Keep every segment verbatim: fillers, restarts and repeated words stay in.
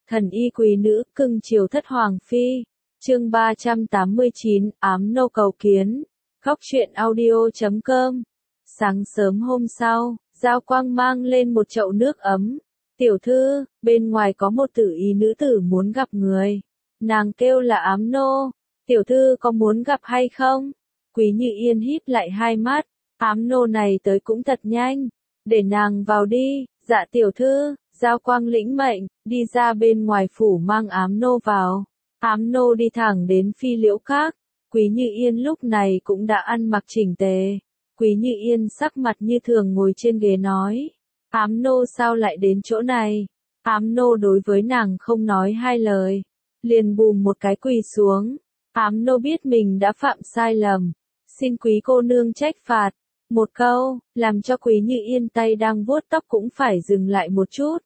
Thần y quý nữ, cưng chiều thất hoàng phi. Chương ba trăm tám mươi chín, ám nô cầu kiến. Góc truyện audio chấm com. Sáng sớm hôm sau, Giao Quang mang lên một chậu nước ấm. Tiểu thư, bên ngoài có một tử y nữ tử muốn gặp người. Nàng kêu là ám nô. Tiểu thư có muốn gặp hay không? Quý Như Yên híp lại hai mắt. Ám nô này tới cũng thật nhanh. Để nàng vào đi. Dạ tiểu thư. Giao Quang lĩnh mệnh, đi ra bên ngoài phủ mang ám nô vào. Ám nô đi thẳng đến Phi Liễu Các. Quý Như Yên lúc này cũng đã ăn mặc chỉnh tề. Quý Như Yên sắc mặt như thường ngồi trên ghế nói. Ám nô sao lại đến chỗ này? Ám nô đối với nàng không nói hai lời. Liền bùm một cái quỳ xuống. Ám nô biết mình đã phạm sai lầm. Xin quý cô nương trách phạt. Một câu, làm cho Quý Như Yên tay đang vuốt tóc cũng phải dừng lại một chút.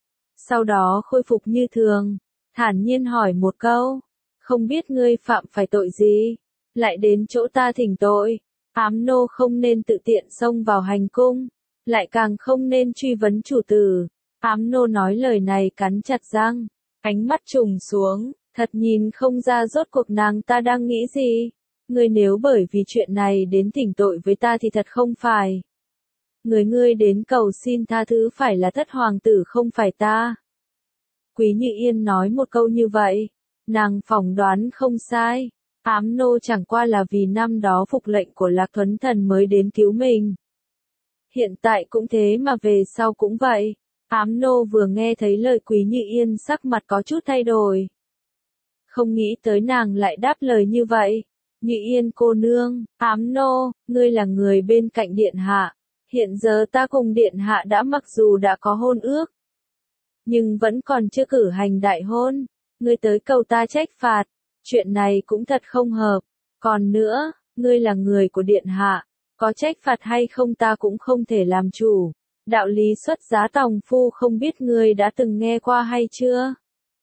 Sau đó khôi phục như thường, thản nhiên hỏi một câu, không biết ngươi phạm phải tội gì, lại đến chỗ ta thỉnh tội. Ám nô không nên tự tiện xông vào hành cung, lại càng không nên truy vấn chủ tử. Ám nô nói lời này cắn chặt răng, ánh mắt trùng xuống, thật nhìn không ra rốt cuộc nàng ta đang nghĩ gì. Ngươi nếu bởi vì chuyện này đến thỉnh tội với ta thì thật không phải. Người ngươi đến cầu xin tha thứ phải là thất hoàng tử không phải ta. Quý Như Yên nói một câu như vậy, nàng phỏng đoán không sai. Ám nô chẳng qua là vì năm đó phục lệnh của Lạc Thuấn Thần mới đến cứu mình. Hiện tại cũng thế mà về sau cũng vậy. Ám nô vừa nghe thấy lời Quý Như Yên sắc mặt có chút thay đổi. Không nghĩ tới nàng lại đáp lời như vậy. Như Yên cô nương, ám nô, ngươi là người bên cạnh điện hạ. Hiện giờ ta cùng điện hạ đã mặc dù đã có hôn ước, nhưng vẫn còn chưa cử hành đại hôn. Ngươi tới cầu ta trách phạt, chuyện này cũng thật không hợp. Còn nữa, ngươi là người của điện hạ, có trách phạt hay không ta cũng không thể làm chủ. Đạo lý xuất giá tòng phu không biết ngươi đã từng nghe qua hay chưa?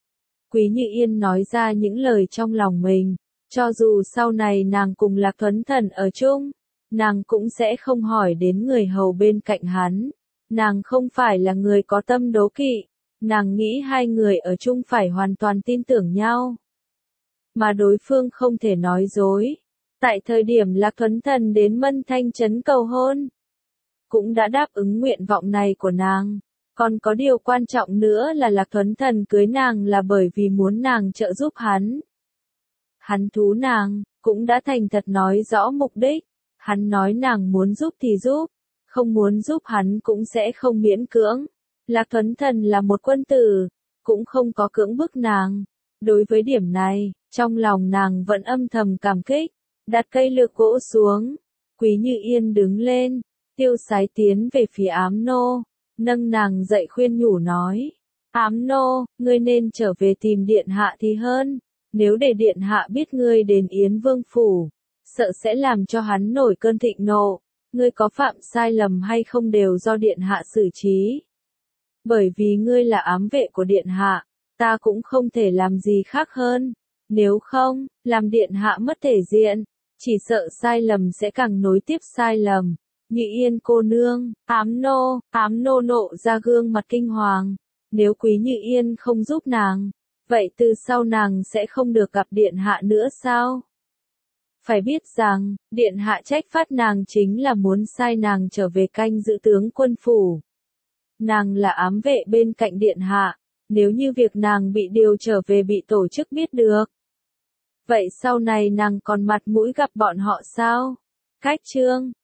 Quý Như Yên nói ra những lời trong lòng mình. Cho dù sau này nàng cùng Lạc Thuấn Thần ở chung, nàng cũng sẽ không hỏi đến người hầu bên cạnh hắn. Nàng không phải là người có tâm đố kỵ, nàng nghĩ hai người ở chung phải hoàn toàn tin tưởng nhau. Mà đối phương không thể nói dối. Tại thời điểm Lạc Thuấn Thần đến Mân Thanh Trấn cầu hôn, cũng đã đáp ứng nguyện vọng này của nàng. Còn có điều quan trọng nữa là Lạc Thuấn Thần cưới nàng là bởi vì muốn nàng trợ giúp hắn. Hắn thú nàng, cũng đã thành thật nói rõ mục đích. Hắn nói nàng muốn giúp thì giúp, không muốn giúp hắn cũng sẽ không miễn cưỡng. Lạc Thuấn Thần là một quân tử, cũng không có cưỡng bức nàng. Đối với điểm này, trong lòng nàng vẫn âm thầm cảm kích. Đặt cây lược gỗ xuống, Quý Như Yên đứng lên, tiêu sái tiến về phía ám nô, nâng nàng dậy khuyên nhủ nói. Ám nô, ngươi nên trở về tìm điện hạ thì hơn. Nếu để điện hạ biết ngươi đến Yến Vương phủ, sợ sẽ làm cho hắn nổi cơn thịnh nộ. Ngươi có phạm sai lầm hay không đều do điện hạ xử trí. Bởi vì ngươi là ám vệ của điện hạ, ta cũng không thể làm gì khác hơn. Nếu không, làm điện hạ mất thể diện, chỉ sợ sai lầm sẽ càng nối tiếp sai lầm. Như Yên cô nương, ám nô, ám nô nộ ra gương mặt kinh hoàng. Nếu Quý Như Yên không giúp nàng, vậy từ sau nàng sẽ không được gặp điện hạ nữa sao? Phải biết rằng, điện hạ trách phạt nàng chính là muốn sai nàng trở về canh giữ tướng quân phủ. Nàng là ám vệ bên cạnh điện hạ, nếu như việc nàng bị điều trở về bị tổ chức biết được, vậy sau này nàng còn mặt mũi gặp bọn họ sao? Cách chương